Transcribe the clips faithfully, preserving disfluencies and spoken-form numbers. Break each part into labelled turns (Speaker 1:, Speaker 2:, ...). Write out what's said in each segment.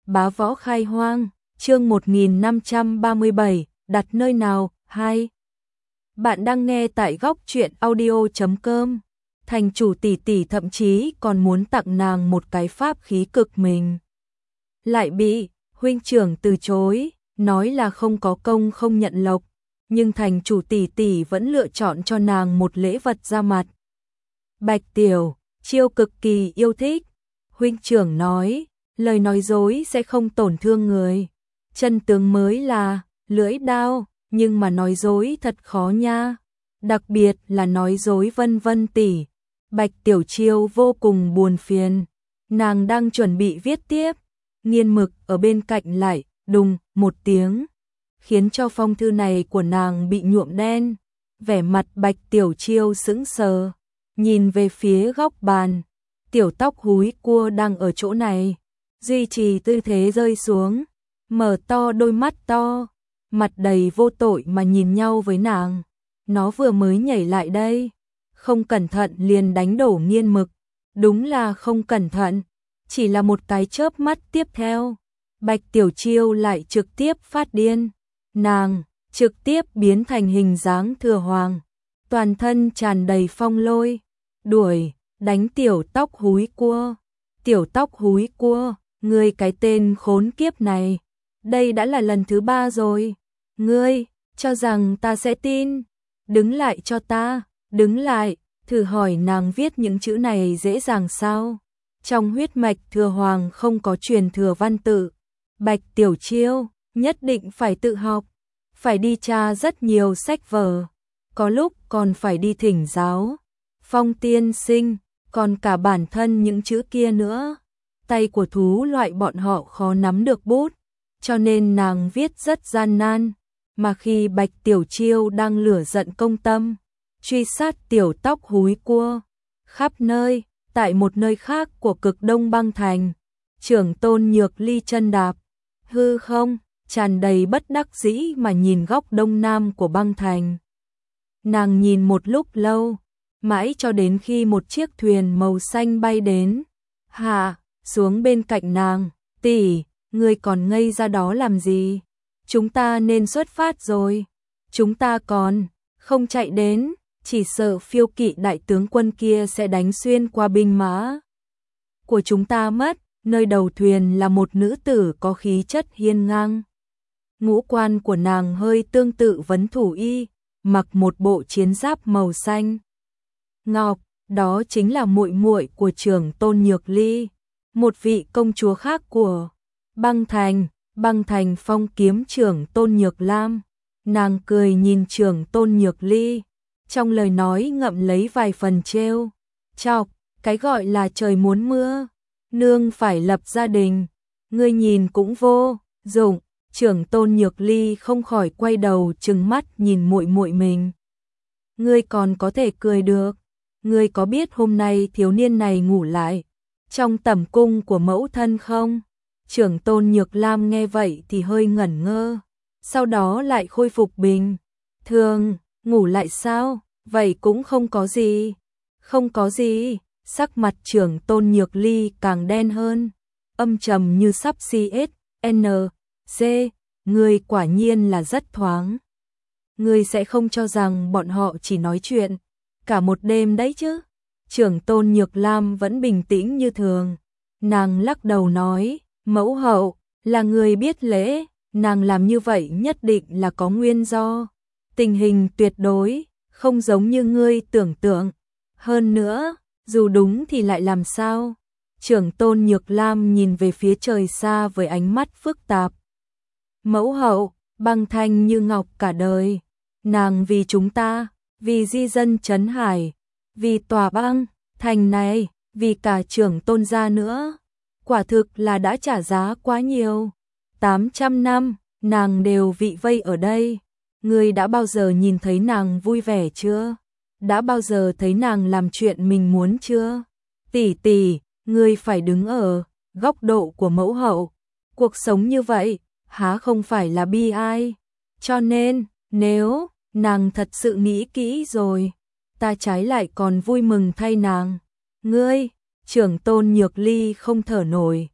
Speaker 1: Bá Võ Khai Hoang, chương một nghìn năm trăm ba mươi bảy, đặt nơi nào, hai. Bạn đang nghe tại góc truyện audio chấm com. Thành chủ tỷ tỷ thậm chí còn muốn tặng nàng một cái pháp khí cực mình. Lại bị huynh trưởng từ chối, nói là không có công không nhận lộc, nhưng thành chủ tỷ tỷ vẫn lựa chọn cho nàng một lễ vật ra mặt. Bạch Tiểu Chiêu cực kỳ yêu thích. Huynh trưởng nói, lời nói dối sẽ không tổn thương người. Chân tướng mới là lưỡi đao, nhưng mà nói dối thật khó nha. Đặc biệt là nói dối vân vân tỷ. Bạch Tiểu Chiêu vô cùng buồn phiền. Nàng đang chuẩn bị viết tiếp, Nghiên Mực ở bên cạnh lại đùng một tiếng, khiến cho phong thư này của nàng bị nhuộm đen. Vẻ mặt Bạch Tiểu Chiêu sững sờ, nhìn về phía góc bàn. Tiểu Tóc húi cua đang ở chỗ này, duy trì tư thế rơi xuống, mở to đôi mắt to, mặt đầy vô tội mà nhìn nhau với nàng. Nó vừa mới nhảy lại đây, không cẩn thận liền đánh đổ Nghiên Mực. Đúng là không cẩn thận, chỉ là một cái chớp mắt tiếp theo, Bạch Tiểu Chiêu lại trực tiếp phát điên. Nàng trực tiếp biến thành hình dáng Thừa Hoàng, toàn thân tràn đầy phong lôi, đuổi đánh Tiểu Tóc húi cua. Tiểu Tóc húi cua, ngươi cái tên khốn kiếp này, đây đã là lần thứ ba rồi. Ngươi cho rằng ta sẽ tin? Đứng lại cho ta, đứng lại. Thử hỏi nàng viết những chữ này dễ dàng sao? Trong huyết mạch Thừa Hoàng không có truyền thừa văn tự. Bạch Tiểu Chiêu nhất định phải tự học, phải đi tra rất nhiều sách vở, có lúc còn phải đi thỉnh giáo Phong tiên sinh, còn cả bản thân những chữ kia nữa. Tay của thú loại bọn họ khó nắm được bút, cho nên nàng viết rất gian nan. Mà khi Bạch Tiểu Chiêu đang lửa giận công tâm, truy sát Tiểu Tóc húi cua khắp nơi, tại một nơi khác của cực Đông Băng Thành, Trưởng Tôn Nhược Ly chân đạp hư không, tràn đầy bất đắc dĩ mà nhìn góc đông nam của băng thành. Nàng nhìn một lúc lâu, mãi cho đến khi một chiếc thuyền màu xanh bay đến, hạ xuống bên cạnh nàng. Tỷ, ngươi còn ngây ra đó làm gì? Chúng ta nên xuất phát rồi. Chúng ta còn không chạy đến, chỉ sợ phiêu kỵ đại tướng quân kia sẽ đánh xuyên qua binh mã của chúng ta mất. Nơi đầu thuyền là một nữ tử có khí chất hiên ngang. Ngũ quan của nàng hơi tương tự Vấn Thủ Y, mặc một bộ chiến giáp màu xanh ngọc, đó chính là muội muội của Trưởng Tôn Nhược Ly, một vị công chúa khác của Băng Thành, Băng Thành phong kiếm Trưởng Tôn Nhược Lam. Nàng cười nhìn Trưởng Tôn Nhược Ly, trong lời nói ngậm lấy vài phần trêu chọc, cái gọi là trời muốn mưa, nương phải lập gia đình, ngươi nhìn cũng vô dụng. Trưởng Tôn Nhược Ly không khỏi quay đầu trừng mắt nhìn muội muội mình. Ngươi còn có thể cười được, ngươi có biết hôm nay thiếu niên này ngủ lại trong tẩm cung của mẫu thân không? Trưởng Tôn Nhược Lam nghe vậy thì hơi ngẩn ngơ, sau đó lại khôi phục bình thường. Ngủ lại sao? Vậy cũng không có gì. Không có gì. Sắc mặt Trưởng Tôn Nhược Ly càng đen hơn, âm trầm như sắp xê ét en xê. Ngươi quả nhiên là rất thoáng. Ngươi sẽ không cho rằng bọn họ chỉ nói chuyện cả một đêm đấy chứ? Trưởng Tôn Nhược Lam vẫn bình tĩnh như thường. Nàng lắc đầu nói, mẫu hậu là người biết lễ, nàng làm như vậy nhất định là có nguyên do. Tình hình tuyệt đối không giống như ngươi tưởng tượng. Hơn nữa, dù đúng thì lại làm sao? Trưởng Tôn Nhược Lam nhìn về phía trời xa với ánh mắt phức tạp. Mẫu hậu, Băng Thanh như ngọc cả đời. Nàng vì chúng ta, vì di dân Trấn Hải, vì tòa Băng Thành này, vì cả Trưởng Tôn gia nữa. Quả thực là đã trả giá quá nhiều. tám trăm năm, nàng đều vị vây ở đây. Ngươi đã bao giờ nhìn thấy nàng vui vẻ chưa? Đã bao giờ thấy nàng làm chuyện mình muốn chưa? Tỷ tỷ, ngươi phải đứng ở góc độ của mẫu hậu. Cuộc sống như vậy, há không phải là bi ai? Cho nên, nếu nàng thật sự nghĩ kỹ rồi, ta trái lại còn vui mừng thay nàng. Ngươi, Trưởng Tôn Nhược Ly không thở nổi.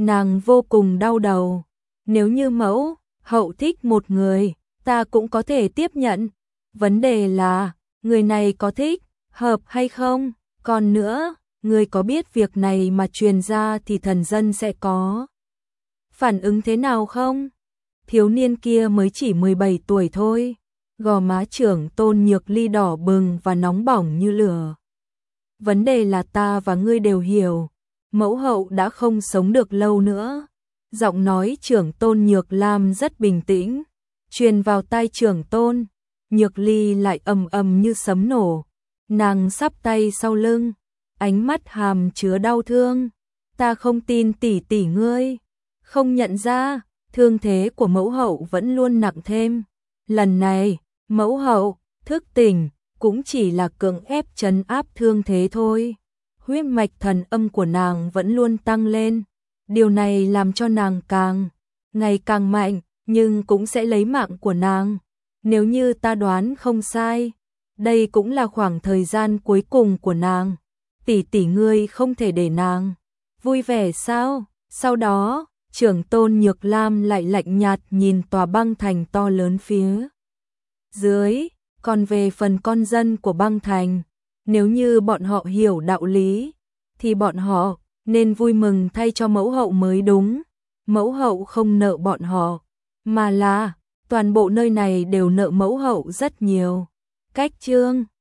Speaker 1: Nàng vô cùng đau đầu. Nếu như mẫu hậu thích một người, ta cũng có thể tiếp nhận. Vấn đề là, người này có thích, hợp hay không? Còn nữa, ngươi có biết việc này mà truyền ra thì thần dân sẽ có phản ứng thế nào không? Thiếu niên kia mới chỉ mười bảy tuổi thôi. Gò má trưởng Tôn Nhược Ly đỏ bừng và nóng bỏng như lửa. Vấn đề là ta và ngươi đều hiểu, mẫu hậu đã không sống được lâu nữa. Giọng nói trưởng Tôn Nhược Lam rất bình tĩnh, truyền vào tai trưởng Tôn Nhược Ly lại ầm ầm như sấm nổ. Nàng sắp tay sau lưng, ánh mắt hàm chứa đau thương. Ta không tin tỷ tỷ ngươi không nhận ra, thương thế của mẫu hậu vẫn luôn nặng thêm. Lần này, mẫu hậu thức tỉnh cũng chỉ là cưỡng ép trấn áp thương thế thôi. Huyết mạch thần âm của nàng vẫn luôn tăng lên. Điều này làm cho nàng càng ngày càng mạnh, nhưng cũng sẽ lấy mạng của nàng. Nếu như ta đoán không sai, đây cũng là khoảng thời gian cuối cùng của nàng. Tỷ tỷ ngươi không thể để nàng vui vẻ sao? Sau đó, trưởng Tôn Nhược Lam lại lạnh nhạt nhìn tòa băng thành to lớn phía dưới. Còn về phần con dân của băng thành, nếu như bọn họ hiểu đạo lý, thì bọn họ nên vui mừng thay cho mẫu hậu mới đúng. Mẫu hậu không nợ bọn họ, mà là toàn bộ nơi này đều nợ mẫu hậu rất nhiều. Cách chương